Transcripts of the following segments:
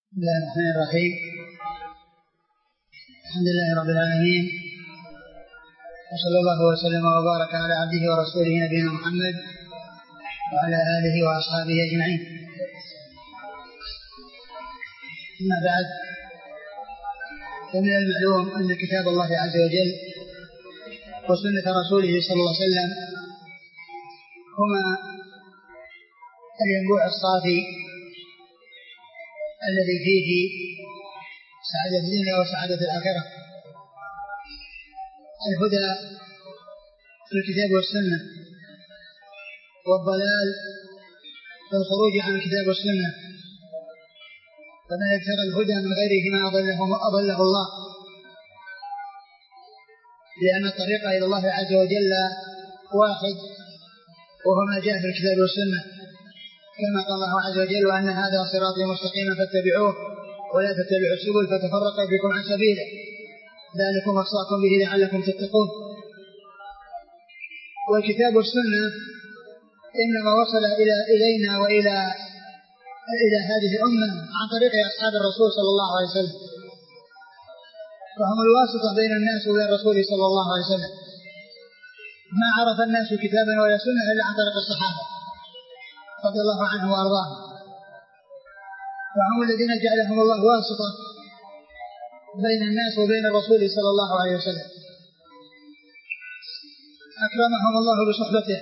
بسم الله الرحمن الرحيم. الحمد لله رب العالمين، وصلى الله وسلم وبارك على عبده ورسوله نبينا محمد وعلى آله وأصحابه أجمعين. أما بعد، فمن المعلوم أن كتاب الله عز وجل وسنة رسوله صلى الله عليه وسلم هما الينبوع الصافي الذي فيه سعادة الدنيا وسعادة الآخرة. الهدى في الكتاب والسنة، والضلال في الخروج عن الكتاب والسنة. فمن ابتغى الهدى من غيرهما أضله الله، لأن الطريق إلى الله عز وجل واحد، وهو ما جاء في الكتاب والسنة، كما قال الله عز وجل: وأن هذا صراطي مستقيما فاتبعوه ولا تتبعوا السبل فتفرق بكم عن سبيله، ذلكم وصاكم به لعلكم تتقون. والكتاب والسنة إنما وصل إلينا وإلى هذه الأمة عن طريق أصحاب الرسول صلى الله عليه وسلم، فهم الواسطة بين الناس وبين الرسول صلى الله عليه وسلم. ما عرف الناس كتابا ولا سنة إلا عن طريق الصحابة رضي الله عنهم وأرضاهم، فهم الذين جعلهم الله واسطة بين الناس وبين الرسول صلى الله عليه وسلم. أكرمهم الله بصحبته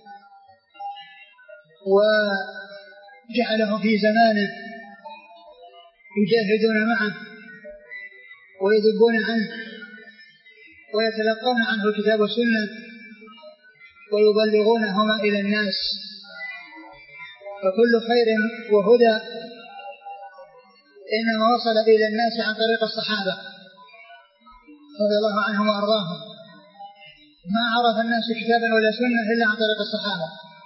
وجعلهم في زمانه يجاهدون معه ويذبون عنه ويتلقون عنه الكتاب والسنة ويبلغونهما إلى الناس. فكل خير وهدى إنما وصل إلى الناس عن طريق الصحابة رضي الله عنهم وأرضاهم. ما عرف الناس كتابا ولا سنة إلا عن طريق الصحابة،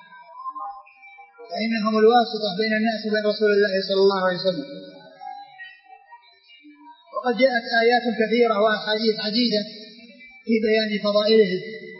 فإنهم الواسطة بين الناس وبين رسول الله صلى الله عليه وسلم. وقد جاءت آيات كثيرة وأحاديث عديدة في بيان فضائلهم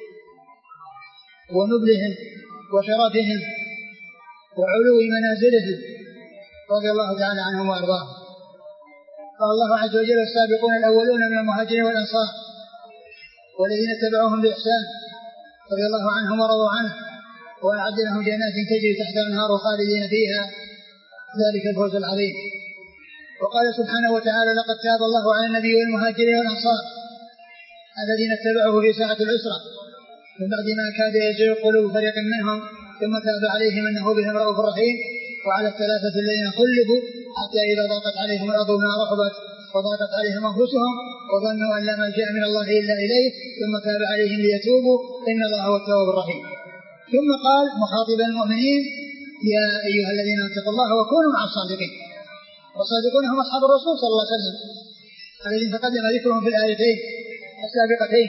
ونبلهم وشرفهم وعلو منازلهم رضي الله تعالى عنهم وأرضاهم. قال الله عز وجل: السابقون الأولون من المهاجرين والأنصار والذين اتبعوهم بإحسان رضي الله عنهم ورضوا عنه وأعد لهم جنات تجري تحتها الأنهار خالدين فيها، ذلك الفوز العظيم. وقال سبحانه وتعالى: لقد تاب الله على النبي والمهاجرين والأنصار الذين اتبعوه في ساعة العسرة من بعد ما كاد يزيغ قلوب فريق منهم ثم تاب عليهم إنه بهم رؤوف رحيم. وعلى الثلاثة الذين خلفوا حتى إذا ضاقت عليهم الأرض بما رحبت وضاقت عليهم أنفسهم وظنوا أن لا ملجأ من الله إلا إليه ثم تاب عليهم ليتوبوا إن الله هو التواب الرحيم. ثم قال مخاطبا المؤمنين: يا أيها الذين اتقوا الله وكونوا مع الصادقين. والصادقون هم أصحاب الرسول صلى الله عليه وسلم الذين تقدم ذكرهم في الآيتين السابقتين: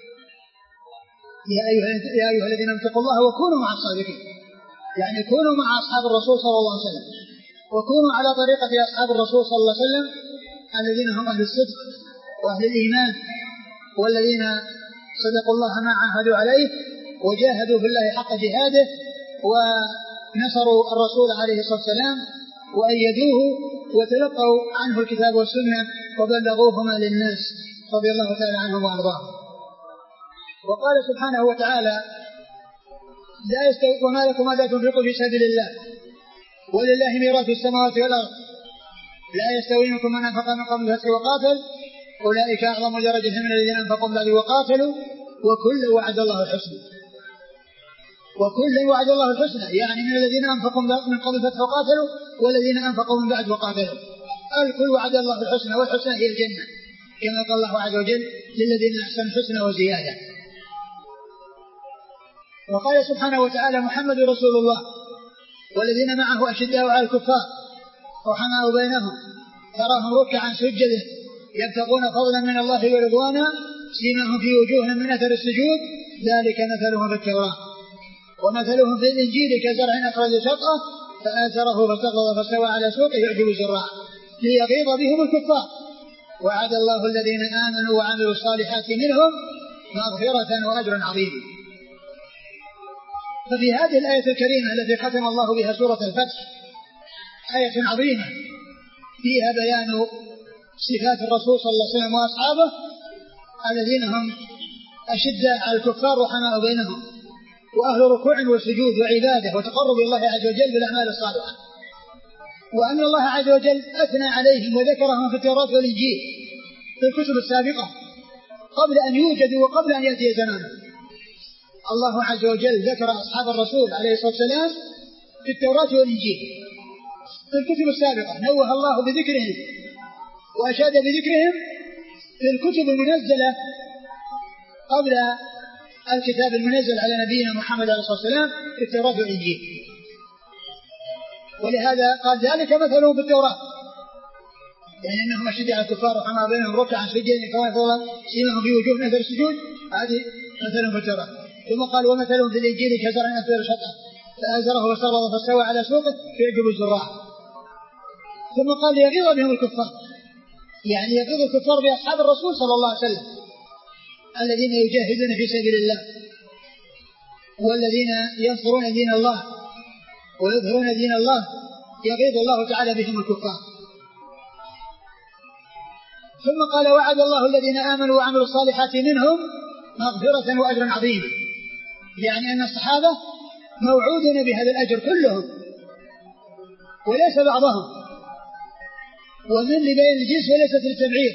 يا أيها الذين اتقوا الله وكونوا مع الصادقين، يعني كونوا مع أصحاب الرسول صلى الله عليه وسلم، وكونوا على طريقة أصحاب الرسول صلى الله عليه وسلم الذين هم أهل الصدق وأهل الإيمان، والذين صدقوا الله ما عاهدوا عليه وجاهدوا في الله حق جهاده ونصروا الرسول عليه الصلاة والسلام وأيدوه وتلقوا عنه الكتاب والسنة وبلغوهما للناس رضي الله تعالى عنهم وأرضاهم. وقال سبحانه وتعالى: لا يستوي وما لكم ألا تنفقوا في سبيل الله ولله ميراث السماوات والأرض لا يستوي منكم من أنفق من قبل الفتح وقاتل أولئك أعظم درجة من الذين أنفقوا من بعد وقاتلوا وكل وعد الله الحسنى. وكل وعد الله الحسنى يعني من الذين أنفقوا من قبل الفتح وقاتلوا والذين أنفقوا من بعد وقاتلوا، الكل وعد الله الحسنى، والحسنى هي الجنة كما قال الله عز وجل: للذين أحسنوا الحسنى وزيادة. وقال سبحانه وتعالى: محمد رسول الله والذين معه أشداء على الكفار رحماء بينهم تراهم ركعا سجدا يبتغون فضلا من الله ورضوانا سيماهم في وجوههم من أثر السجود ذلك مثلهم في التوراة ومثلهم في الإنجيل كزرع أخرج شطأه فآزره فاستغلظ فاستوى على سوقه يعجب الزراع ليغيظ بهم الكفار وعد الله الذين آمنوا وعملوا الصالحات منهم مغفرة وأجرا عظيما. ففي هذه الآية الكريمة التي ختم الله بها سورة الفتح آية عظيمة فيها بيان صفات الرسول صلى الله عليه وسلم وأصحابه الذين هم أشداء على الكفار رحماء بينهم، وأهل ركوع وسجود وعبادة وتقرب إلى الله عز وجل بالأعمال الصالحة، وأن الله عز وجل أثنى عليهم وذكرهم في التوراة والإنجيل في الكتب السابقة قبل أن يوجدوا وقبل أن يأتي زمانه. الله عز وجل ذكر أصحاب الرسول عليه الصلاة والسلام في التوراة والإنجيل في الكتب السابقة، نوه الله بذكرهم وأشاد بذكرهم في الكتب المنزلة قبل الكتاب المنزل على نبينا محمد عليه الصلاة والسلام في التوراة والإنجيل. ولهذا قال ذلك مثلهم في التوراة، يعني أنهم أشد على الكفار رحماء بينهم ركعا سجدا كما يقول سيماهم في وجوههم أثر السجود، هذه مثلهم في التوراة. ثم قال ومثلهم في الإنجيل كزرع أثمر شطأ فآزره واستغلظ فاستوى على سوقه فيعجب الزراع. ثم قال ليغيظ بهم الكفار، يعني يغيظ الكفار بأصحاب الرسول صلى الله عليه وسلم الذين يجاهدون في سبيل الله والذين ينصرون دين الله ويظهرون دين الله، يغيظ الله تعالى بهم الكفار. ثم قال وعد الله الذين آمنوا وعملوا الصالحات منهم مغفرة وأجرا عظيما، يعني أن الصحابة موعودون بهذا الأجر كلهم وليس بعضهم، ومن لبيان الجنس وليست للتبعير.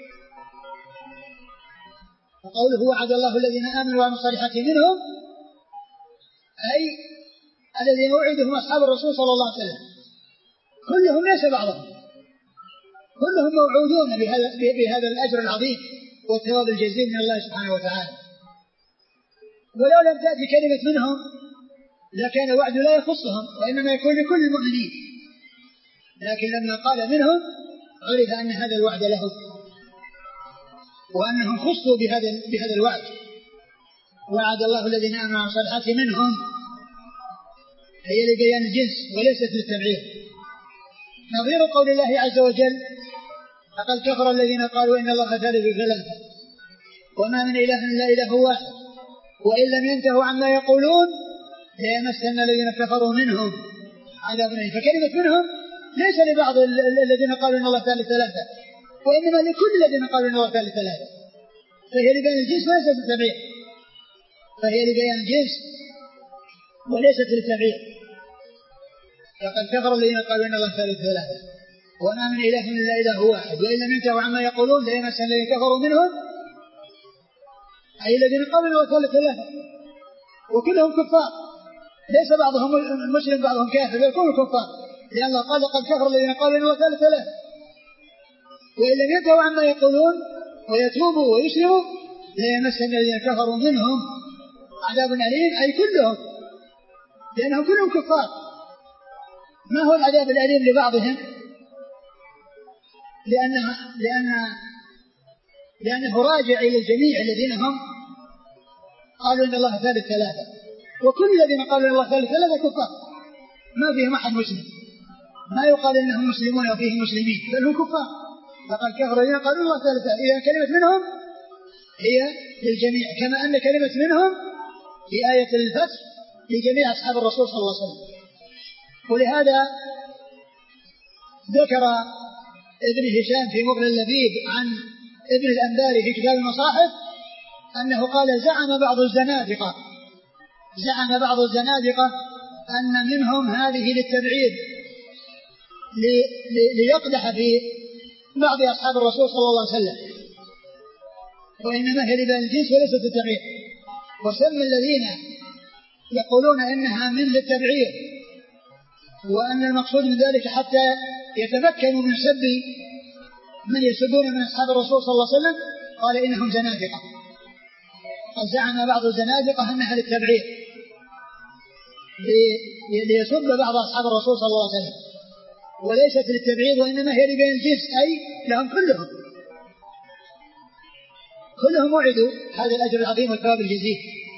وقوله وعد الله الذين آمنوا وعملوا الصالحات منهم أي الذين وعدهم أصحاب الرسول صلى الله عليه وسلم كلهم ليس بعضهم، كلهم موعودون بهذا الأجر العظيم والثواب الجزيل من الله سبحانه وتعالى. ولو لم تأتي كلمة منهم لكان الوعد لا يخصهم وإنما يكون لكل المؤمنين، لكن لما قال منهم عرف أن هذا الوعد لهم وأنهم خصوا بهذا الوعد. وعد الله الذين آمنوا الصالحات منهم هي لبيان الجنس وليست للتبعير، نظير قول الله عز وجل لقد كفر الذين قالوا إن الله ثالث ثلاثة وما من إله إلا إله واحد وإن لم ينتهوا عما يقولون ليمسن الذين كفروا منهم عذاب أليم. فكلمة منهم ليس لبعض الذين قالوا إن الله ثالث ثلاثة، وإنما لكل الذين قالوا إن الله ثالث ثلاثة، فهي لبيان الجنس وليست للتبعير، فهي لبيان الجنس وليست للتبعير. لقد كفر الذين قالوا إن الله ثالث ثلاثة وما من إله إلا إله واحد وإن لم ينتهوا عما يقولون ليمسن الذين كفروا منهم أي الذين قالوا إن الله ثالث ثلاثة، وكلهم كفار، ليس بعضهم مسلم بعضهم كافر، يكونوا كفار، لأن الله قال لقد كفر الذين قالوا إن الله ثالث ثلاثة وإن لم ينتهوا عما يقولون ويتوبوا ويسلموا ليمسن الذين كفروا منهم عذاب أليم، أي كلهم، لأنهم كلهم كفار. ما هو العذاب الأليم لبعضهم؟ لأنه راجع إلى الجميع الذين هم قالوا إن الله ثالث ثلاثة، وكل الذين قالوا إن الله ثالث ثلاثة كفار، ما فيهم أحد مسلم، ما يقال إنهم مسلمون وفيهم مسلمين، بل هم كفار. لقد كفروا الذين قالوا الله ثالث ثلاثة، إذا كلمة منهم هي للجميع، كما أن كلمة منهم في آية الفتح لجميع أصحاب الرسول صلى الله عليه وسلم. ولهذا ذكر ابن هشام في مغني اللبيب عن ابن الأنباري في كتاب المصاحف أنه قال زعم بعض الزنادقة أن منهم هذه للتبعيد ليقدح في بعض أصحاب الرسول صلى الله عليه وسلم، وإنما هي لبيان الجنس وليست للتبعيد. وسمى الذين يقولون إنها من للتبعيد وأن المقصود من ذلك حتى يتمكنوا من سب من يسبون من أصحاب الرسول صلى الله عليه وسلم، قال إنهم زنادقة. قد زعم بعض الزنادقة أنها للتبعيد ليسب بعض أصحاب الرسول صلى الله عليه وسلم، وليست للتبعيد وإنما هي لبيان الجنس، أي لهم كلهم وعدوا هذا الأجر العظيم والثواب الجزيل.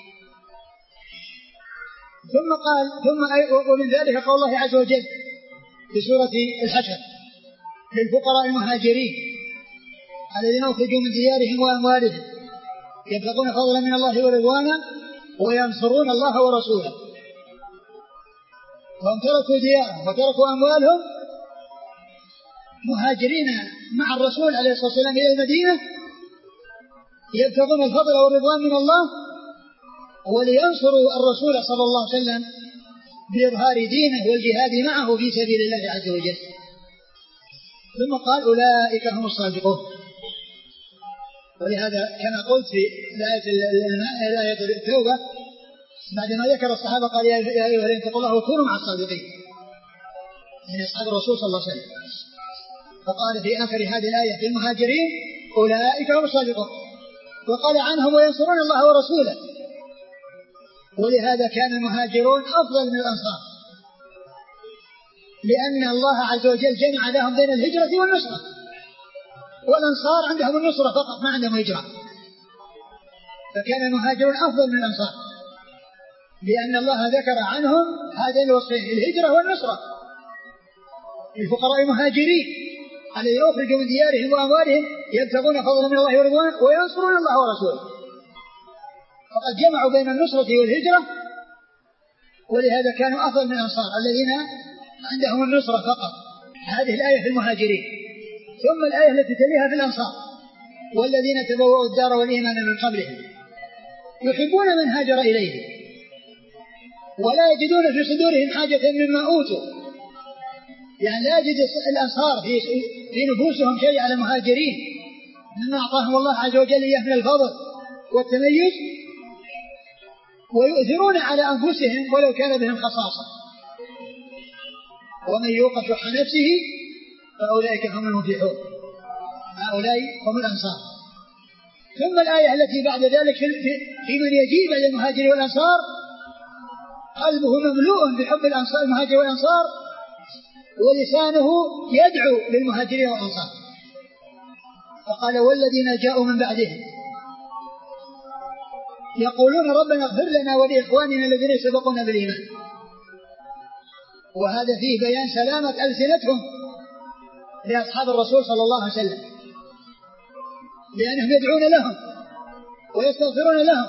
ثم قال ومن ذلك قول الله عز وجل في سورة الحشر للفقراء المهاجرين الذين أخرجوا من ديارهم وأموالهم يبتغون فضلا من الله ورضوانا وينصرون الله ورسوله، وهم تركوا ديارهم وتركوا أموالهم مهاجرين مع الرسول عليه الصلاة والسلام إلى المدينة يبتغون الفضل والرضوان من الله ولينصروا الرسول صلى الله عليه وسلم بإظهار دينه والجهاد معه في سبيل الله عز وجل. ثم قال أولئك هم الصادقون. ولهذا كما قلت في الآية التوبة بعدما ذكر الصحابة قال يا أيها الذين اتقوا الله وكونوا مع الصادقين من أصحاب الرسول صلى الله عليه وسلم. فقال في آخر هذه الآية في المهاجرين أولئك هم الصادقون، وقال عنهم وينصرون الله ورسوله. ولهذا كان المهاجرون أفضل من الأنصار، لأن الله عز وجل جمع لهم بين الهجرة والنصرة، والأنصار عندهم النصرة فقط ما عندهم هجرة. فكان المهاجرون أفضل من الأنصار لأن الله ذكر عنهم هذين الوصفين الهجرة والنصرة. الفقراء المهاجرين الذين أخرجوا من ديارهم وأموالهم يبتغون فضلا من الله ورضوانه وينصرون الله ورسوله، فقد جمعوا بين النصرة والهجرة. ولهذا كانوا أفضل من الأنصار الذين عندهم النصرة فقط. هذه الآية في المهاجرين. ثم الآية التي تليها في الأنصار والذين تبوأوا الدار والإيمان من قبلهم يحبون من هاجر إليهم ولا يجدون في صدورهم حاجة مما أوتوا. يعني لا يجد الأنصار في نفوسهم شيء على المهاجرين مما أعطاهم الله عز وجل إياه من الفضل والتميز، ويؤثرون على أنفسهم ولو كان بهم خصاصة. ومن يوق شح نفسه فأولئك هم المفلحون. هؤلاء هم الأنصار. ثم الآية التي بعد ذلك في من يجيب إلى المهاجر والأنصار قلبه مملوء بحب الأنصار المهاجر والأنصار ولسانه يدعو للمهاجرين والأنصار. فقال والذين جاءوا من بعدهم يقولون ربنا اغفر لنا ولإخواننا الذين سبقونا بالإيمان. وهذا فيه بيان سلامة ألسنتهم لأصحاب الرسول صلى الله عليه وسلم، لأنهم يدعون لهم ويستغفرون لهم.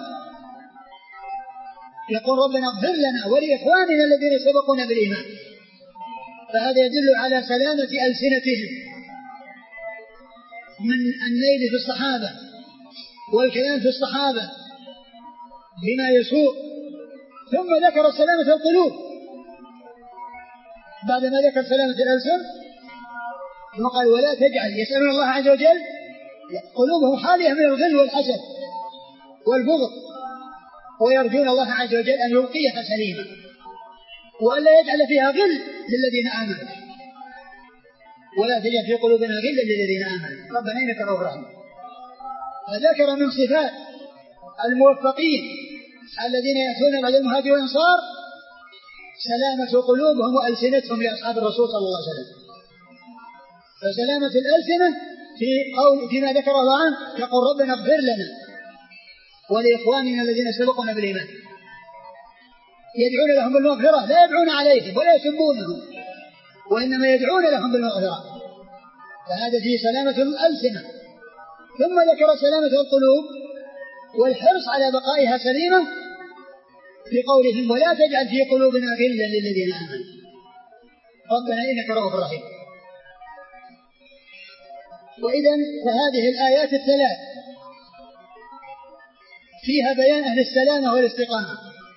يقول ربنا اغفر لنا ولإخواننا الذين سبقونا بالإيمان. فهذا يدل على سلامة ألسنتهم من النيل في الصحابة والكلام في الصحابة بما يسوء. ثم ذكر سلامة القلوب بعدما ذكر سلامة الألسن وقال ولا تجعل يسألون الله عز وجل قلوبهم خالية من الغل والحسد والبغض ويرجون الله عز وجل أن يلقيها سليما وأن لا يجعل فيها غل للذين آمنوا. ولا تجعل في قلوبنا غلا للذين آمنوا ربنا إنك رؤوف رحيم. فذكر من صفات الموفقين الذين يأتون بعد المهاجر والأنصار سلامة قلوبهم وألسنتهم لأصحاب الرسول صلى الله عليه وسلم. فسلامة الألسنة فيما ذكر الله عنه يقول ربنا اغفر لنا ولإخواننا الذين سبقونا بالإيمان. يدعون لهم بالمغفرة لا يدعون عليهم ولا يسبونهم وإنما يدعون لهم بالمغفرة. فهذا فيه سلامة الألسنة. ثم ذكر سلامة القلوب والحرص على بقائها سليمة بقولهم ولا تجعل في قلوبنا غلا للذين آمنوا ربنا إنك رؤوف رحيم. وإذن فهذه الآيات الثلاث فيها بيان أهل السلامة والاستقامة.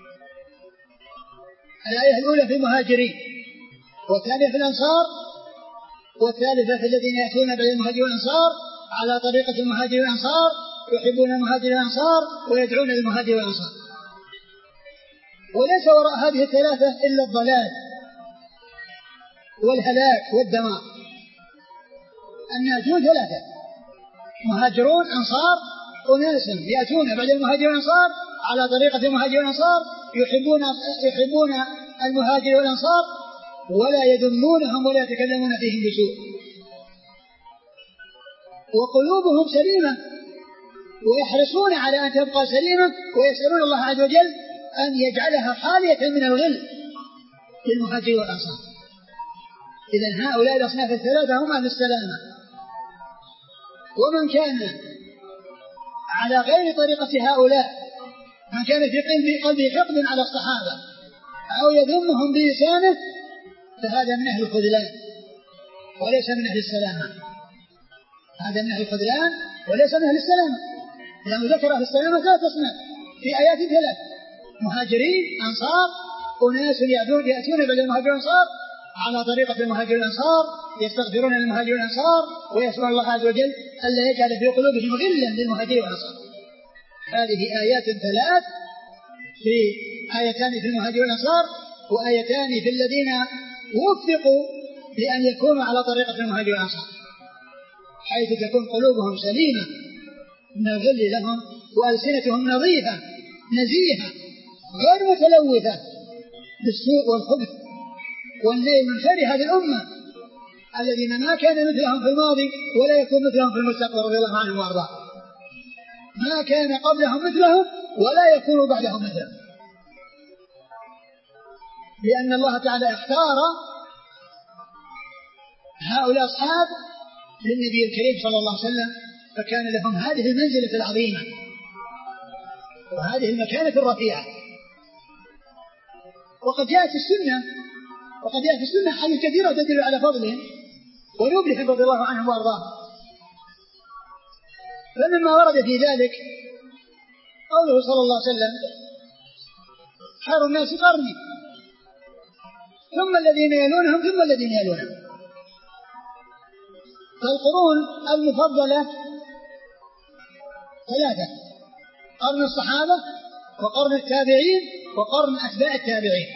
الآية الأولى في المهاجرين والثانية في الأنصار والثالثة في الذين يأتون بعد المهاجرين والأنصار على طريقة المهاجرين والأنصار يحبون المهاجرين والأنصار ويدعون للمهاجرين والأنصار. وليس وراء هذه الثلاثة إلا الضلال والهلاك والدمار. الناس ثلاثة مهاجرون أنصار أناس يأتون بعد المهاجرين والأنصار على طريقة المهاجرين والأنصار يحبون المهاجرين والأنصار ولا يذمونهم ولا يتكلمون فيهم بسوء وقلوبهم سليمة ويحرصون على أن تبقى سليمة ويسألون الله عز وجل أن يجعلها خالية من الغل للمهاجرين والأنصار. إذن هؤلاء الأصناف الثلاثة هم أهل السلامة. ومن كان على غير طريقة هؤلاء من كان في قلبه حقد على الصحابة أو يذمهم بلسانه فهذا من أهل الخذلان وليس من أهل السلامة. هذا من أهل الخذلان وليس من أهل السلامة، لأنه ذكر أهل السلامة ثلاث أسماء في آيات ثلاث: مهاجرين، أنصار، أناس يأتون بعد المهاجرين والأنصار على طريقة المهاجرين والأنصار، يستغفرون للمهاجرين والأنصار ويسأل الله عز وجل ألا يجعل في قلوبهم غلا للمهاجرين والأنصار. هذه آيات ثلاث، في آيتان في المهاجرين والأنصار، وآيتان في الذين وفقوا لأن يكونوا على طريقة المهاجرين والأنصار، حيث تكون قلوبهم سليمة من الغل لهم، وألسنتهم نظيفة نزيهة غير متلوثة بالسوء والخبث والليل من خير هذه الأمة الذين ما كان مثلهم في الماضي ولا يكون مثلهم في المستقبل رضي الله عنهم وارضاه. ما كان قبلهم مثلهم ولا يكون بعدهم مثلهم، لأن الله تعالى اختار هؤلاء أصحاب للنبي الكريم صلى الله عليه وسلم، فكان لهم هذه المنزلة العظيمة وهذه المكانة الرفيعة. وقد جاءت في السنة حديث كثيرة تدل على فضلهم ونبلهم رضي الله عنهم وارضاهم. فمما ورد في ذلك قوله صلى الله عليه وسلم: خير الناس قرني ثم الذين يلونهم ثم الذين يلونهم. فالقرون المفضلة ثلاثة: قرن الصحابة وقرن التابعين وقرن أتباع التابعين.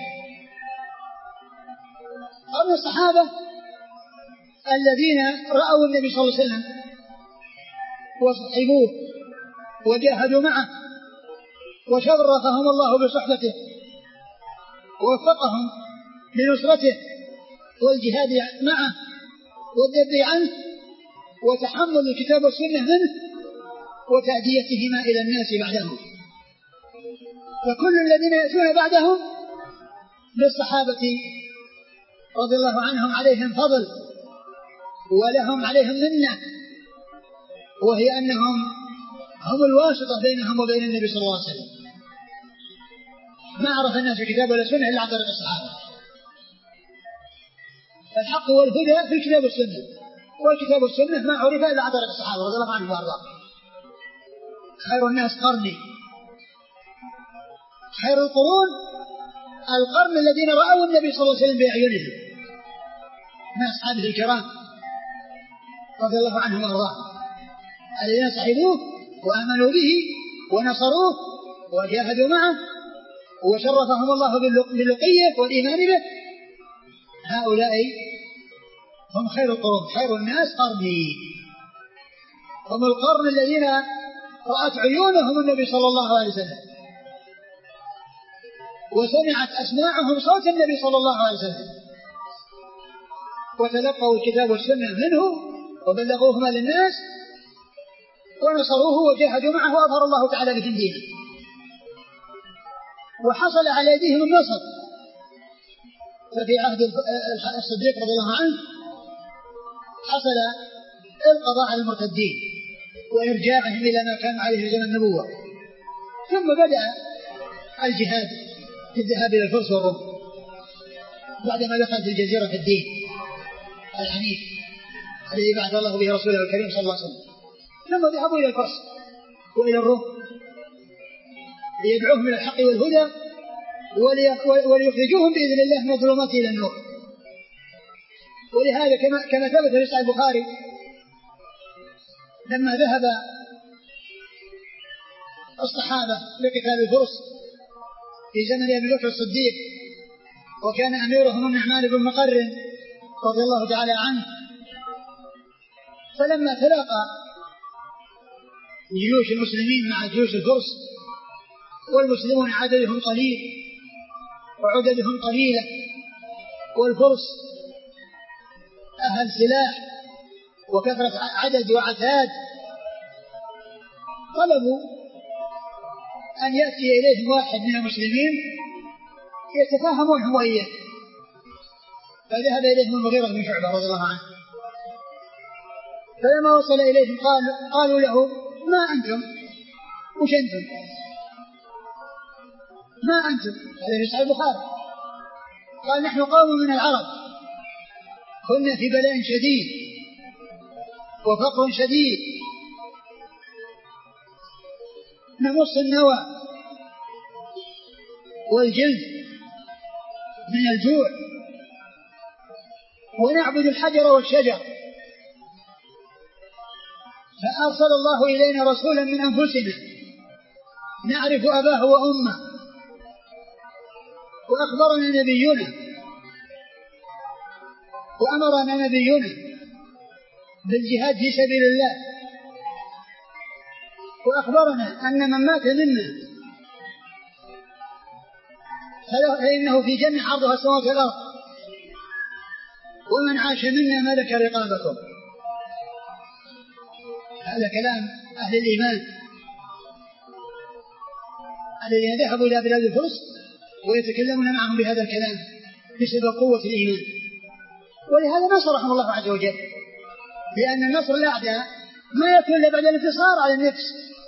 قرن الصحابة الذين رأوا النبي صلى الله عليه وسلم وصحبوه وجاهدوا معه وشرفهم الله بصحبته ووفقهم لنصرته والجهاد معه والذب عنه وتحمل الكتاب والسنة منه وتأديتهما إلى الناس بعدهم. فكل الذين يأتون بعدهم للصحابة رضي الله عنهم عليهم فضل ولهم عليهم منة، وهي أنهم هم الواسطة بينهم وبين النبي صلى الله عليه وسلم. ما عرف الناس الكتاب ولا السنة إلا عن طريق الصحابة. الحق والهدى في الكتاب والسنة، والكتاب والسنة ما عرف إلا عن طريق الصحابة رضي الله عنهم وارضاهم. خير الناس قرني، خير القرون القرن الذين رأوا النبي صلى الله عليه وسلم بأعينهم من أصحابه الكرام رضي الله عنهم وارضاهم، الذين صحبوه وآمنوا به ونصروه وجاهدوا معه وشرفهم الله باللقية والإيمان به. هؤلاء هم خير القرون. خير الناس قرني، هم القرن الذين رأت عيونهم النبي صلى الله عليه وسلم وسمعت أسماعهم صوت النبي صلى الله عليه وسلم وتلقوا الكتاب والسنة منه وبلغوهما للناس ونصروه وجاهدوا معه وأظهر الله تعالى بهم دينه، وحصل على يديهم النصر. ففي عهد الصديق رضي الله عنه حصل القضاء على المرتدين وإرجاعهم إلى ما كان عليه في زمن النبوة، ثم بدأ الجهاد في الذهاب إلى الفرس والروم بعدما دخل في الجزيرة في الدين الحنيف الذي بعث الله به رسوله الكريم صلى الله عليه وسلم. ثم ذهبوا إلى الفرس وإلى الروم ليدعوهم إلى الحق والهدى وليخرجوهم بإذن الله من الظلمات إلى النور. ولهذا كما ثبت في صحيح البخاري لما ذهب الصحابة لقتال الفرس في زمن أبي بكر الصديق وكان أميرهم النعمان بن مقرن رضي الله تعالى عنه، فلما تلاقى جيوش المسلمين مع جيوش الفرس والمسلمون عددهم قليل وعددهم قليلة والفرس أهل سلاح وكثرة عدد وعتاد، طلبوا أن يأتي إليهم واحد من المسلمين يتفاهمون هو إياه، فذهب إليهم المغيرة بن شعبة رضي الله عنه. فلما وصل إليهم قالوا له: ما أنتم؟ وش أنتم؟ ما أنتم؟ هذا في صحيح البخاري. قال: نحن قوم من العرب كنا في بلاء شديد وفقر شديد، نمص النوى والجلد من الجوع، ونعبد الحجر والشجر. فأرسل الله إلينا رسولا من أنفسنا نعرف أباه وأمه، وأخبرنا نبينا وأمرنا نبينا بالجهاد في سبيل الله، وأخبرنا أن من مات منا فإنه في جنة عرضها السماوات والأرض، ومن عاش منا ملك رقابكم. هذا كلام أهل الإيمان الذين ذهبوا إلى بلاد الفرس ويتكلمون معهم بهذا الكلام بسبب قوة الإيمان. ولهذا نصرهم الله عز وجل، لأن النصر الأعداء ما يكون إلا بعد الانتصار على النفس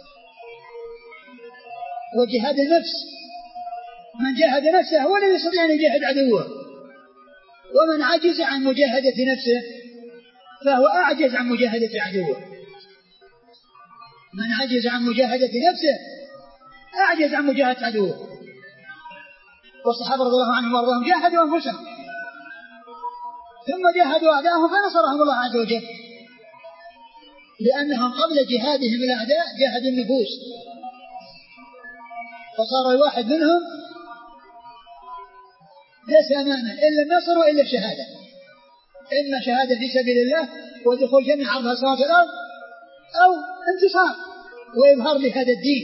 وجهاد النفس. من جاهد نفسه هو الذي يستطيع أن يجاهد عدوه، ومن عجز عن مجاهدة نفسه فهو أعجز عن مجاهدة عدوه. من عجز عن مجاهدة نفسه أعجز عن مجاهدة عدوه. والصحابة رضي الله عنهم وارضاهم جاهدوا أنفسهم ثم جاهدوا أعداءهم فنصرهم الله عز وجل، لأنهم قبل جهادهم الأعداء جاهدوا النفوس، فصار الواحد منهم ليس أمامه إلا النصر وإلا الشهادة، إما شهادة في سبيل الله ودخول جنة عرضها السماوات والأرض، أو انتصار وإظهار لهذا الدين،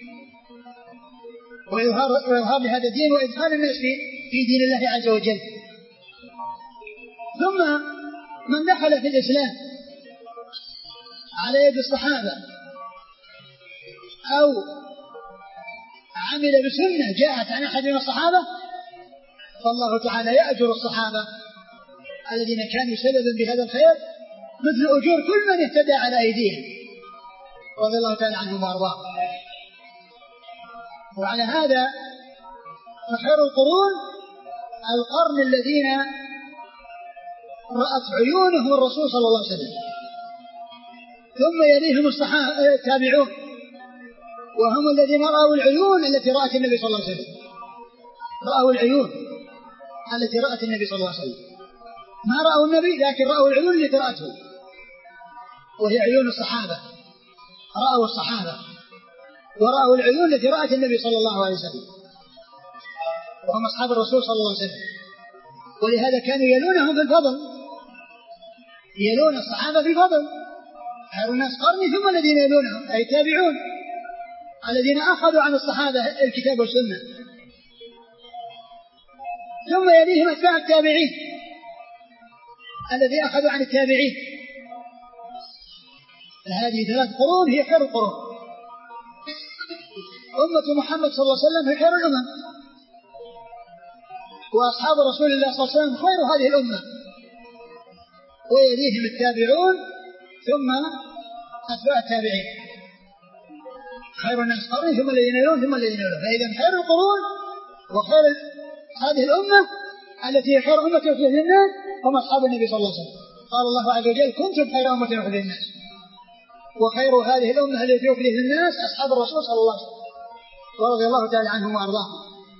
وإظهار لهذا الدين وإدخال الناس في دين الله عز وجل. ثم من دخل في الإسلام على يد الصحابة أو عمل بسنة جاءت عن أحد من الصحابة فالله تعالى يأجر الصحابة الذين كانوا سببا بهذا الخير مثل أجور كل من اهتدى على أيديهم رضي الله تعالى عنهم وأرضاهم. وعلى هذا فخير القرون القرن الذين رأت عيونهم الرسول صلى الله عليه وسلم، ثم يليهم التابعون وهم الذين رأوا العيون التي رأت النبي صلى الله عليه وسلم، رأوا العيون التي رأت النبي صلى الله عليه وسلم، ما رأوا النبي لكن رأوا العيون التي رأته، وهي عيون الصحابة. رأوا الصحابة ورأوا العيون التي رأت النبي صلى الله عليه وسلم، وهم أصحاب الرسول صلى الله عليه وسلم. ولهذا كانوا يلونهم في الفضل، يلون الصحابة في الفضل. خير الناس قرني ثم الذين يلونهم أي التابعون الذين أخذوا عن الصحابة الكتاب والسنة، ثم يليهم أتباع التابعين الذي أخذوا عن التابعين. فهذه 3 قرون هي خير القرون. أمة محمد صلى الله عليه وسلم هي خير الأمم، وأصحاب رسول الله صلى الله عليه وسلم خير هذه الأمة، ويليهم التابعون ثم أتباع التابعين. خير الناس قرني ثم الذين يلون ثم الذين يلون. فإذا خير القرون وخير هذه الأمة التي هي خير أمة أخرجت للناس هم أصحاب النبي صلى الله عليه وسلم. قال الله عز وجل كنتم خير أمة أخرجت للناس، وخير هذه الأمة التي أخرجت للناس أصحاب الرسول صلى الله عليه وسلم ورضي الله تعالى عنهم وأرضاهم.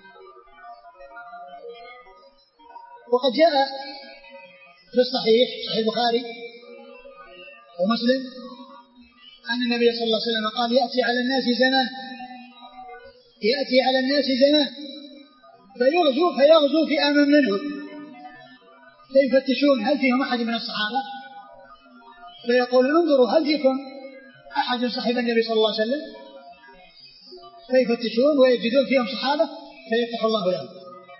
وقد جاء في الصحيح صحيح البخاري ومسلم أن النبي صلى الله عليه وسلم قال يأتي على الناس زمان فيغزو فئام منهم فيفتشون هل فيهم أحد من الصحابة، فيقول انظروا هل فيكم أحد صحب النبي صلى الله عليه وسلم، فيفتشون ويجدون فيهم صحابة فيفتح الله لهم.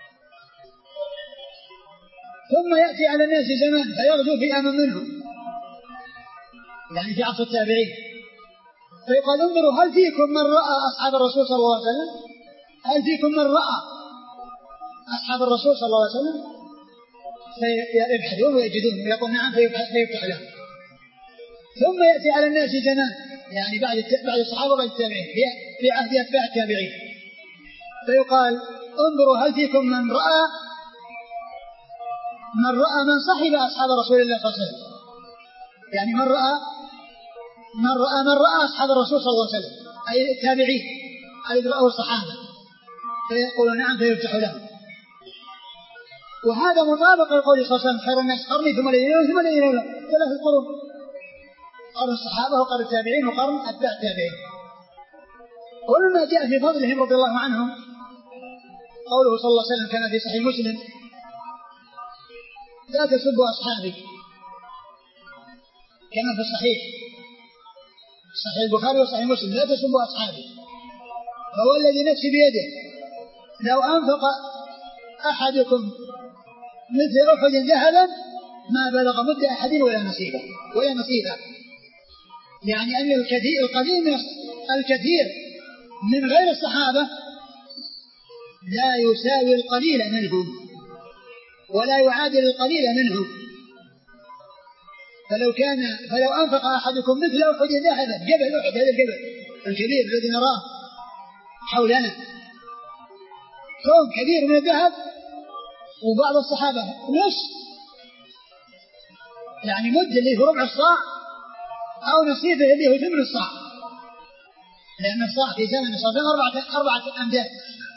ثم يأتي على الناس زمان فيغزو فئام منهم يعني في عصر التابعين، فيقال انظروا هل فيكم من رأى أصحاب الرسول صلى الله عليه وسلم، هل فيكم من رأى أصحاب الرسول صلى الله عليه وسلم، فيبحثون ويجدون ويقول نعم فيفتح لهم. ثم يأتي على الناس زمان يعني بعد الصحابة وبعد التابعين في عهد أتباع التابعين، فيقال انظروا هل فيكم من رأى من رأى من صحب أصحاب رسول الله صلى الله عليه وسلم، يعني من رأى أصحاب الرسول صلى الله عليه وسلم، أي التابعين أي رأوا الصحابة فيقول نعم فيفتح لهم. وهذا مطابق لقول صلى الله عليه وسلم خير الناس قرني ثم الذين يلونهم، 3 قرون، قرن الصحابة وقرن التابعين وقرن أتباع التابعين. ومما جاء في فضلهم رضي الله عنهم قوله صلى الله عليه وسلم كما في صحيح مسلم: لا تسبوا أصحابي، كما في صحيح البخاري وصحيح مسلم: لا تسبوا أصحابي فهو الذي نفسي بيده لو أنفق أحدكم مثل أحد ذهبا ما بلغ مد أحد ولا نصيبه. يعني أن الكثير من غير الصحابة لا يساوي القليل منهم ولا يعادل القليل منهم. فلو أنفق أحدكم مثل أحد ذهبا، جبل أحد هذا الجبل الكبير الذي نراه حولنا كون كبير من الذهب، وبعض الصحابة يعني مد اللي هو ربع الصاع أو نصيبه اللي هو ثمن الصاع، لأن الصاع في زمن صار 4 أمداد،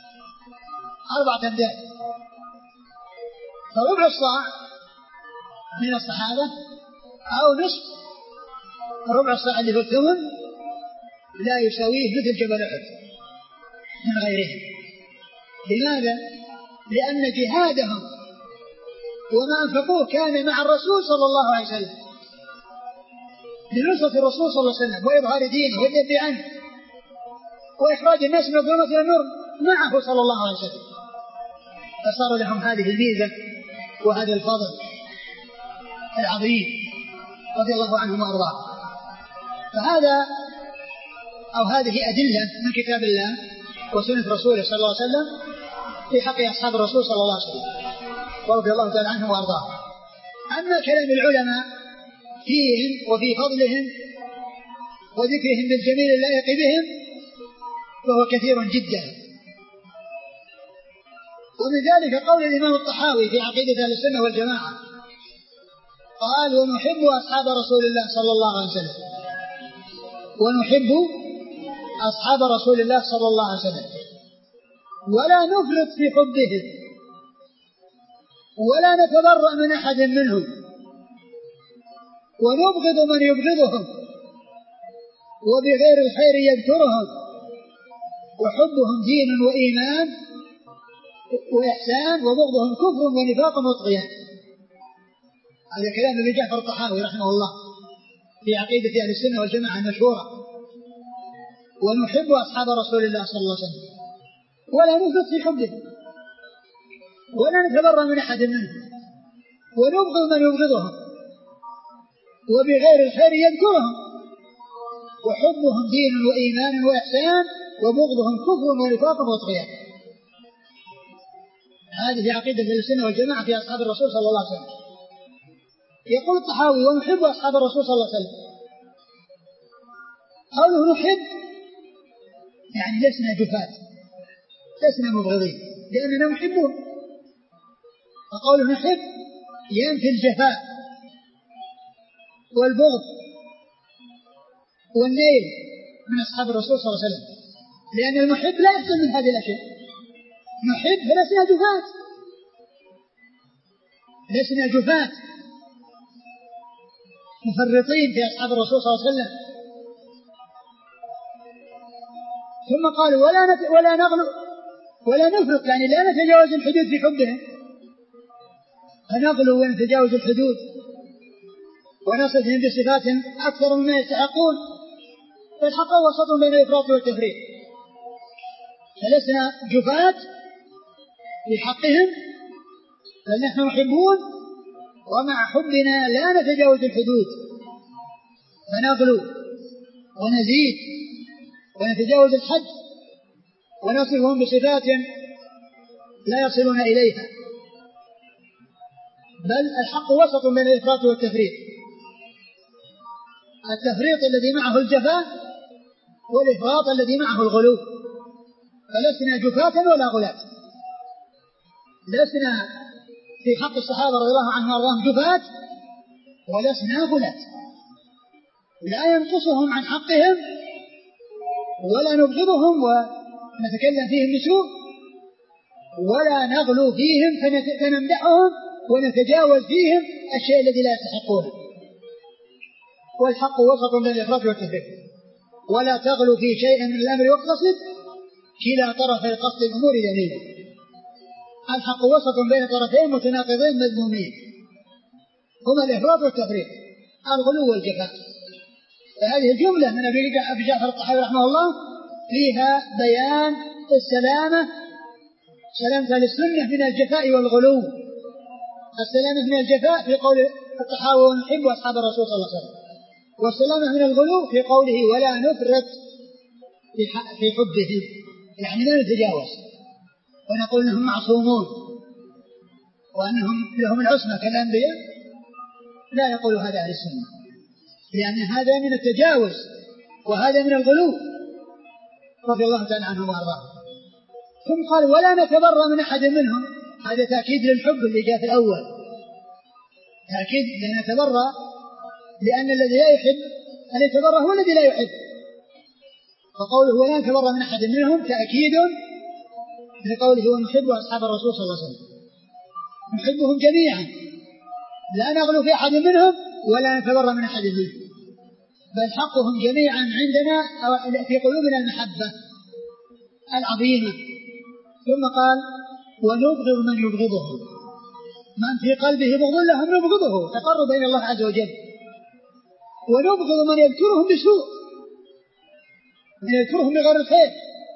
فربع الصاع من الصحابة أو نصف ربع الصاع اللي هو الثمن لا يساويه مثل جبل أحد من غيرهم. لماذا؟ لأن جهادهم وما أنفقوه كان مع الرسول صلى الله عليه وسلم لنصرة الرسول صلى الله عليه وسلم وإظهار دينه والذب عنه وإخراج الناس من الظلمة إلى النور معه صلى الله عليه وسلم، فصار لهم هذه الميزة وهذا الفضل العظيم رضي الله عنهم وأرضاهم. هذه أدلة من كتاب الله وسنة رسوله صلى الله عليه وسلم في حق أصحاب الرسول صلى الله عليه وسلم ورضي الله تعالى عنهم وأرضاهم. أما كلام العلماء فيهم وفي فضلهم وذكرهم بالجميل اللائق بهم فهو كثير جدا. ومن ذلك قول الإمام الطحاوي في عقيدة أهل السنة والجماعة قال: ونحب أصحاب رسول الله صلى الله عليه وسلم، ونحب أصحاب رسول الله صلى الله عليه وسلم ولا نفرط في حبهم ولا نتبرأ من أحد منهم ونبغض من يبغضهم وبغير الخير يذكرهم وحبهم دين وإيمان وإحسان وبغضهم كفر ونفاق وطغيان. هذا كلام ابن جعفر الطحاوي رحمه الله في عقيدة أهل السنة والجماعة المشهورة. ونحب أصحاب رسول الله صلى الله عليه وسلم ولا نفرط في حبهم ولا نتبرأ من أحد منهم ونبغض من يبغضهم وبغير الخير يذكرهم وحبهم دين وإيمان وإحسان وبغضهم كفر ونفاق وطغيان. هذه عقيدة أهل السنة والجماعة في أصحاب الرسول صلى الله عليه وسلم. يقول الطحاوي: ونحب أصحاب الرسول صلى الله عليه وسلم. قوله نحب يعني لسنا جفاة، لسنا مبغضين لأننا محبون. فقوله نحب ينفي الجفاء والبغض والنيل من أصحاب الرسول صلى الله عليه وسلم، لأن المحب لا يحصل من هذه الأشياء. نحب فلسنا جفاة، لسنا جفاة مفرطين في أصحاب الرسول صلى الله عليه وسلم. ثم قال ولا نغلو ولا نفرط، يعني لا نتجاوز الحدود في حبهم، فنغلو ونتجاوز الحدود ونصفهم بصفات أكثر مما يستحقون، فالحق وسط بين الإفراط والتفريط. فلسنا جفاة في حقهم بل نحن محبون، ومع حبنا لا نتجاوز الحدود فنغلو ونزيد ونتجاوز الحد ونصفهم بصفات لا يصلون إليها، بل الحق وسط بين الإفراط والتفريط. التفريط الذي معه الجفاء والإفراط الذي معه الغلو. فلسنا جفاة ولا غلاة، لسنا في حق الصحابة رضي الله عنهم وارضاهم جفاة ولسنا غلاة، لا ينقصهم عن حقهم ولا نبغضهم ونتكلم فيهم بسوء ولا نغلو فيهم فنمدحهم ونتجاوز فيهم الشيء الذي لا يستحقونه. والحق وسط بين الإفراط والتفريط، ولا تغلو في شيء من الأمر واقتصد كلا طرفي قصد الأمور يمين. الحق وسط بين طرفين متناقضين مذمومين هما الإفراط والتفريط، الغلو والجفاء. فهذه الجملة من أبي جعفر الطحاوي رحمه الله فيها بيان سلامة للسنة من الجفاء والغلو. السلامة من الجفاء في قول الطحاوي ونحب أصحاب الرسول صلى الله عليه وسلم، والسلامة من الغلو في قوله ولا نفرط في حبهم، يعني لا نتجاوز ونقول أنهم معصومون وأنهم لهم العصمة كالأنبياء، لا يقول هذا أهل السنة، لأن هذا من التجاوز وهذا من الغلو رضي الله تعالى عنهم وأرضاهم. ثم قال ولا نتبرأ من أحد منهم، هذا تأكيد للحب اللي جاء في الأول، تأكيد لا نتبرأ، لأن الذي لا يحب أن يتبرأ هو الذي لا يحب، فقوله ولا نتبرأ من أحد منهم تأكيد لقوله ونحب أصحاب الرسول صلى الله عليه وسلم، نحبهم جميعا لا نغلو في أحد منهم ولا نتبرأ من أحد منهم، بل حقهم جميعا عندنا في قلوبنا المحبة العظيمة. ثم قال ونبغض من يبغضهم، من في قلبه بغض لهم نبغضه تقرب إلى الله عز وجل، ونبغض من يذكرهم بسوء، من يذكرهم بغير الخير،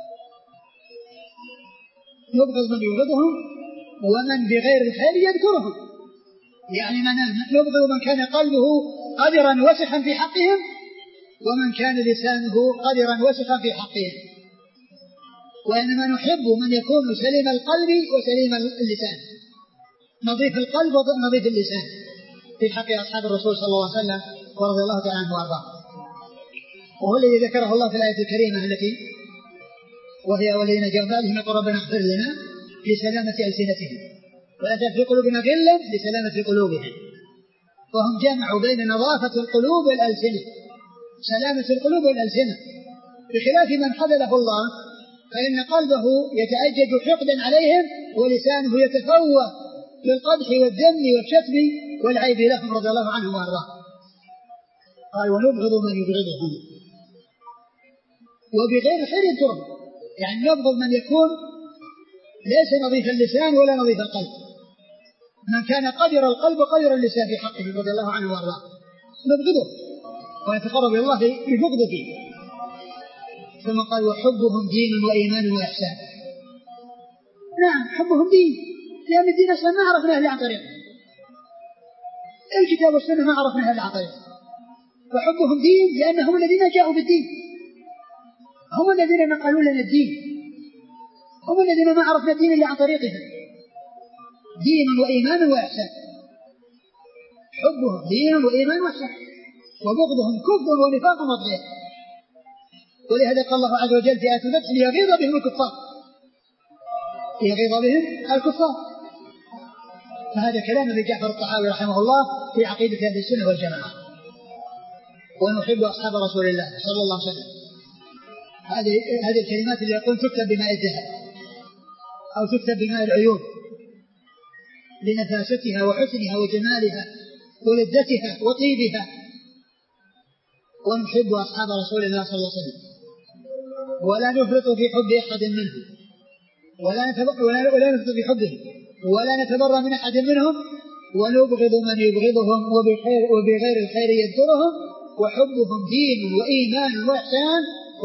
نبغض من يبغضهم ومن بغير الخير يذكرهم، يعني نبغض من كان قلبه قدرا وسخا في حقهم ومن كان لسانه قدرا وسخا في حقهم، وإنما نحب من يكون سليم القلب وسليم اللسان، نظيف القلب ونظيف اللسان في حق أصحاب الرسول صلى الله عليه وسلم ورضي الله تعالى عنه وارضاه. وهو الذي ذكره الله في الآية الكريمة التي وهي والذين جاءوا بعدهم يقولون ربنا اغفر لنا لسلامة ألسنتهم ولا تجعل في قلوبنا غلا لسلامة قلوبهم، وهم جمعوا بين نظافة القلوب والألسنة، سلامة القلوب والألسنة، بخلاف من خذله الله فإن قلبه يتأجج حقدا عليهم ولسانه يتفوه للقدح والذم والشتم والعيب لهم رضي الله عنهم وارضاهم. قال ونبغض من يبغضهم وبغير خير يذكرهم، يعني نبغض من يكون ليس نظيف اللسان ولا نظيف القلب، من كان قدر القلب وقدر اللسان في حقه رضي الله عنه وارضاه نبغضه ونتقرب الى الله ببغضه. ثم قال وحبهم دين وإيمان وإحسان. نعم حبهم دين، لأن الدين أصلا ما عرفناه إلا عن طريق الكتاب والسنة، ما عرفناه إلا عن طريق، وحبهم دين لأنهم الذين جاءوا بالدين، هم الذين نقلوا لنا الدين، هم الذين ما عرفنا الدين إلا عن طريقهم. دين وإيمان وإحسان، حبهم دين وإيمان وإحسان، وبغضهم كفر ونفاق وطغيان. ولهذا قال الله عز وجل في آية الفتح ليغيظ بهم الكفار، ليغيظ بهم الكفار. فهذا كلام ابن جعفر الطحاوي رحمه الله في عقيدة أهل السنة والجماعة. ونحب أصحاب رسول الله صلى الله عليه وسلم، هذه الكلمات اللي يقول تكتب بماء الذهب أو تكتب بماء العيون لنفاستها وحسنها وجمالها ولذتها وطيبها. ونحب أصحاب رسول الله صلى الله عليه وسلم ولا نفرط في حب أحد منهم ولا نفرط في حبه ولا نتبرأ من أحد منهم، ونبغض من يبغضهم وبغير الخير يذكرهم، وحبهم دين وإيمان وإحسان،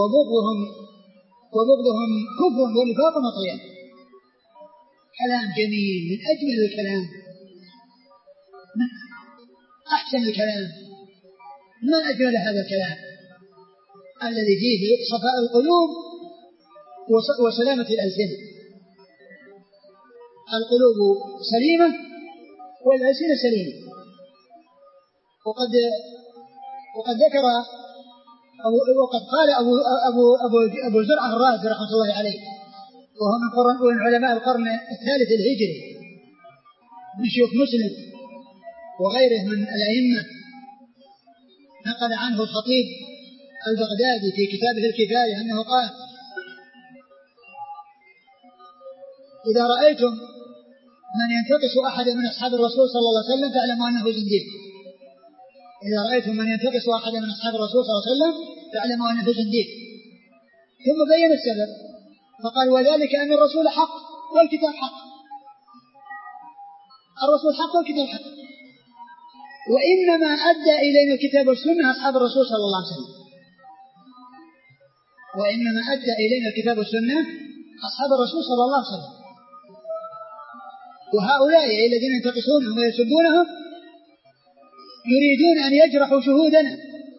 وبغضهم كفر ونفاق وطغيان. كلام جميل من أجمل الكلام، من أحسن الكلام، ما أجمل هذا الكلام الذي فيه صفاء القلوب وسلامة الألسنة. القلوب سليمة والألسنة سليمة. وقد قال أبو زرعة الرازي رحمة الله عليه، وهو من علماء القرن الثالث الهجري، من شيوخ مسلم وغيره من الأئمة، نقل عنه الخطيب البغدادي في كتابه الكفاية أنه قال: إذا رأيتم من ينتقص أحدا من أصحاب الرسول صلى الله عليه وسلم فاعلموا أنه زنديق. إذا رأيتم من ينتقص أحدا من أصحاب الرسول صلى الله عليه وسلم فاعلموا أنه زنديق. ثم بين السبب فقال: وذلك أن الرسول حق والكتاب حق. الرسول حق والكتاب حق، وإنما أدى إلينا الكتاب والسنة أصحاب الرسول صلى الله عليه وسلم. وإنما أدى إلينا الكتاب والسنة أصحاب الرسول صلى الله عليه وسلم. وهؤلاء الذين ينتقصونهم ويسبونهم يريدون أن يجرحوا شهودنا.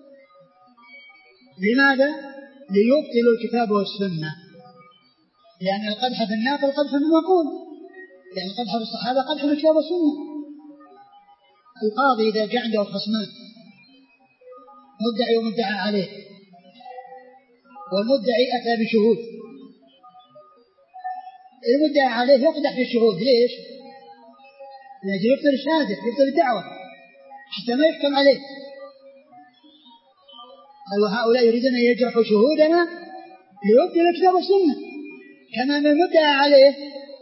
لماذا؟ ليبطلوا الكتاب والسنة، لأن القدح في الناقل قدح في المنقول، لأن القدح في الصحابة قدح في الكتاب والسنة. القاضي إذا جاء عنده خصمان مدعي ومدعى عليه، والمدعي أتى بشهود، المدعى عليه يقدح في الشهود. ليش؟ لأجل يبطل الشهادة، يبطل الدعوة حتى ما يحكم عليه. قال: وهؤلاء يريدون أن يجرحوا شهودنا ليبطل الكتاب والسنة، كما أن المدعى عليه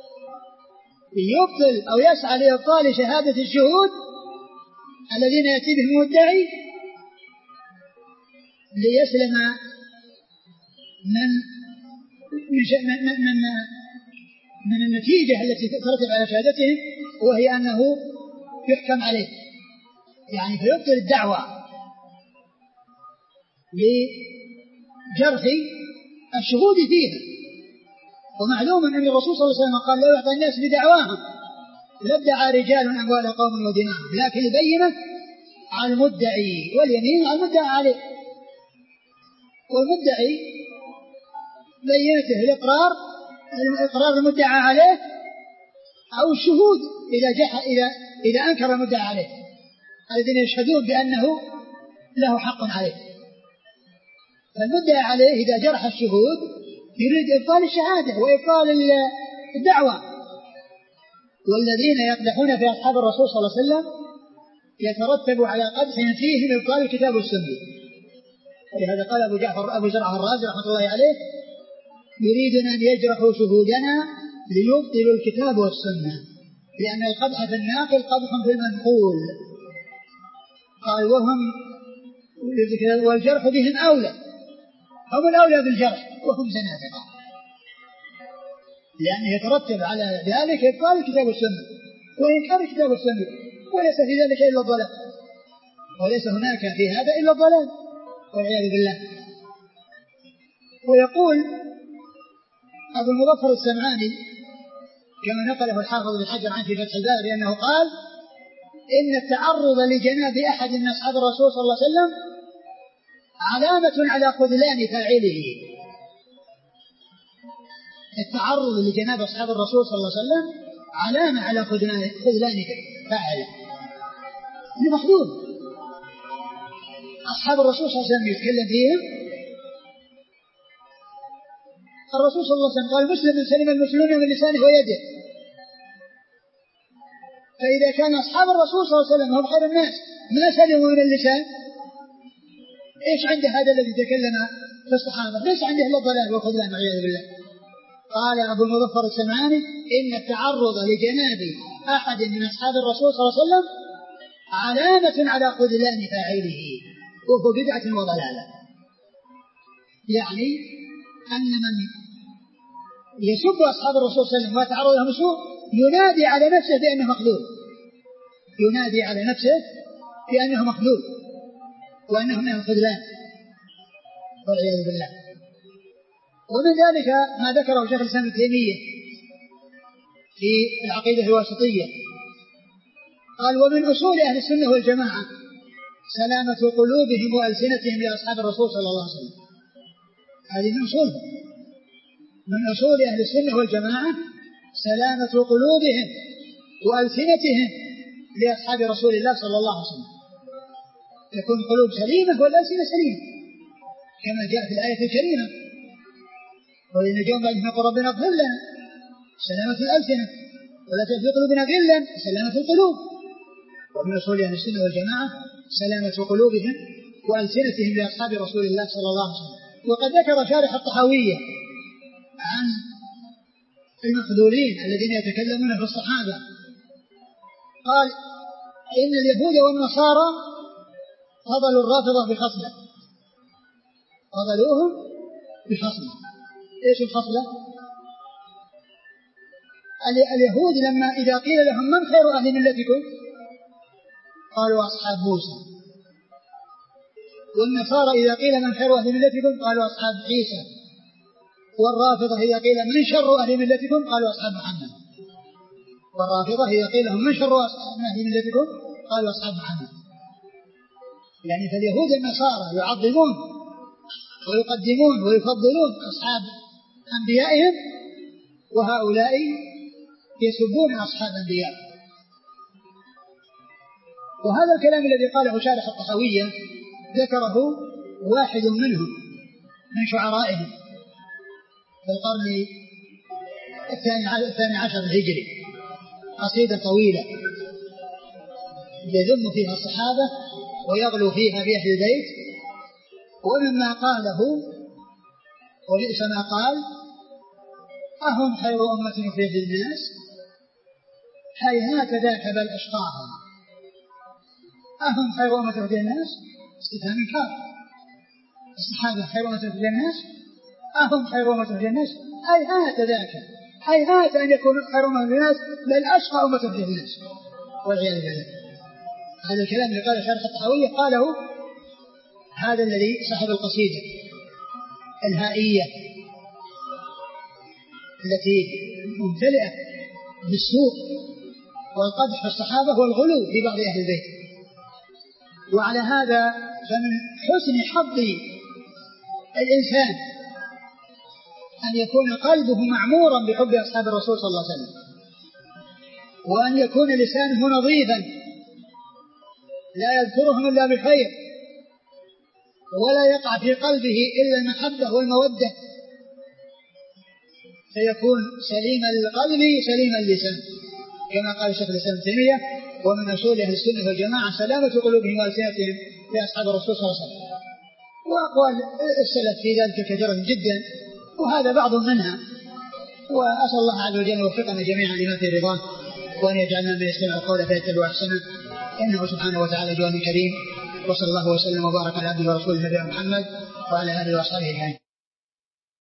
يبطل أو يسعى لإبطال شهادة الشهود الذين يأتي بهم المدعي ليسلم من النتيجة التي تترتب على شهادتهم، وهي أنه يحكم عليه، يعني فيبطل الدعوة لجرح الشهود فيها. ومعلوم أن الرسول صلى الله عليه وسلم قال: لا يعطى الناس بدعواهم لادعى رجال أموال قوم ودماءهم، لكن البينة على المدعي واليمين على المدعى عليه. والمدعي بينته الإقرار المدعى عليه أو الشهود إذا أنكر المدعى عليه، الذين يشهدون بأنه له حق عليه. فالمدعى عليه إذا جرح الشهود يريد إبطال الشهادة وإبطال الدعوة. والذين يقدحون في أصحاب الرسول صلى الله عليه وسلم يترتب على قدحهم فيهم إبطال الكتاب والسنة. ولهذا قال أبو زرعة الرازي رحمة الله عليه: يريدون أن يجرحوا شهودنا ليبطلوا الكتاب والسنة، لأن القدح في الناقل قدح في المنقول. قال: والجرح بهم أولى، هم الأولى بالجرح وهم زنادقة، لأنه يترتب على ذلك إبطال الكتاب والسنة وإنكار الكتاب والسنة، وليس في ذلك إلا الضلال، وليس هناك في هذا إلا الضلال والعياذ بالله. ويقول أبو المظفر السمعاني كما نقله الحافظ بن حجر عنه في فتح الباري أنه قال: إن التعرض لجناب أحد من أصحاب الرسول صلى الله عليه وسلم علامة على خذلان فاعله. التعرض لجناب أصحاب الرسول صلى الله عليه وسلم علامة على خذلان فاعله، لمخذول. أصحاب الرسول صلى الله عليه وسلم يتكلم فيهم، الرسول صلى الله عليه وسلم قال: مسلم سلم المسلمون من لسانه ويده. فإذا كان أصحاب الرسول صلى الله عليه وسلم هم خير الناس ما سلموا من اللسان، إيش عنده هذا الذي تكلم في الصحابة؟ ليس عنده إلا الضلال والخذلان والعياذ بالله. قال أبو المظفر السمعاني: إن التعرض لجناب أحد من أصحاب الرسول صلى الله عليه وسلم علامة على خذلان فاعله وهو بدعة وضلالة. يعني أن من يسب أصحاب الرسول صلى الله عليه وسلم ويتعرض لهم سوء ينادي على نفسه بأنه مخذول، ينادي على نفسه بأنه مخذول وأنه من الخذلان والعياذ بالله. ومن ذلك ما ذكره شيخ الإسلام ابن تيمية في العقيدة الواسطية، قال: ومن أصول أهل السنة والجماعة سلامة قلوبهم وألسنتهم لأصحاب الرسول صلى الله عليه وسلم. هذه من أصولهم، من أصول أهل السنة والجماعة سلامة قلوبهم وألسنتهم لأصحاب رسول الله صلى الله عليه وسلم. تكون قلوب سليمة والألسنة سليمة كما جاء في الآية الكريمة: والذين جاءوا بعدهم يقولون ربنا اغفر لنا. سلامة الألسنة ولا تجعل في قلوبنا غلا، سلامة القلوب. ومن أصول أهل السنة والجماعة سلامة قلوبهم وألسنتهم لأصحاب رسول الله صلى الله عليه وسلم. وقد ذكر شارح الطحاوية عن المخذولين الذين يتكلمون في الصحابة، قال إن اليهود والنصارى فضلوا الرافضة بخصلة، فضلوهم بخصلة. إيش الخصلة؟ اليهود لما إذا قيل لهم من خير أهل ملتكم قالوا أصحاب موسى، والنصارى إذا قيل من خير أهل ملتكم قالوا أصحاب عيسى، والرافضة إذا قيل من شر أهل ملتكم قالوا أصحاب محمد، والرافضة إذا قيل لهم من شر أهل ملتكم قالوا أصحاب محمد. يعني فاليهود والنصارى يعظمون ويقدمون ويفضلون أصحاب أنبيائهم، وهؤلاء يسبون أصحاب أنبياء. وهذا الكلام الذي قاله شارح الطحاوية ذكره واحد منهم من شعرائهم في القرن الثاني عشر الهجري، قصيدة طويلة يذم فيها الصحابة ويغلو فيها في أهل البيت. ومما قاله وليس ما قال: أهم خير أمة أخرجت للناس هيهات ذاك بل أشقاهم. أهم خير أمة أخرجت للناس استفهام إنكار. الصحابة خير أمة أخرجت للناس، أهم خير أمة أخرجت للناس، هيهات ذاك، هيهات أن يكون خير أمة أخرجت للناس بل أشقى أمة أخرجت للناس، والعياذ بالله. هذا الكلام اللي قاله شارح الطحاوية قاله هذا الذي صاحب القصيدة الهائية التي ممتلئة بالسوء والقدح في الصحابة والغلو في بعض أهل البيت. وعلى هذا فمن حسن حظ الإنسان أن يكون قلبه معمورا بحب أصحاب الرسول صلى الله عليه وسلم، وأن يكون لسانه نظيفا لا يذكرهم إلا بخير، ولا يقع في قلبه إلا المحبة والمودة، فيكون سليم القلب سليم اللسان، كما قال شيخ الإسلام ابن تيمية: ومن أصول أهل السنة والجماعة سلامة قلوبهم وألسنتهم لأصحاب الرسول صلى الله عليه وسلم. وأقوال السلف في ذلك كثيرة جدا، وهذا بعض منها. وأسأل الله عز وجل يوفقنا جميعا لما في رضاه، وأن يجعلنا من يستمع القول فيتبع أحسنه، إنه سبحانه وتعالى جواد كريم. وصلى الله وسلم وبارك على عبده ورسوله نبينا محمد وعلى آله وأصحابه أجمعين.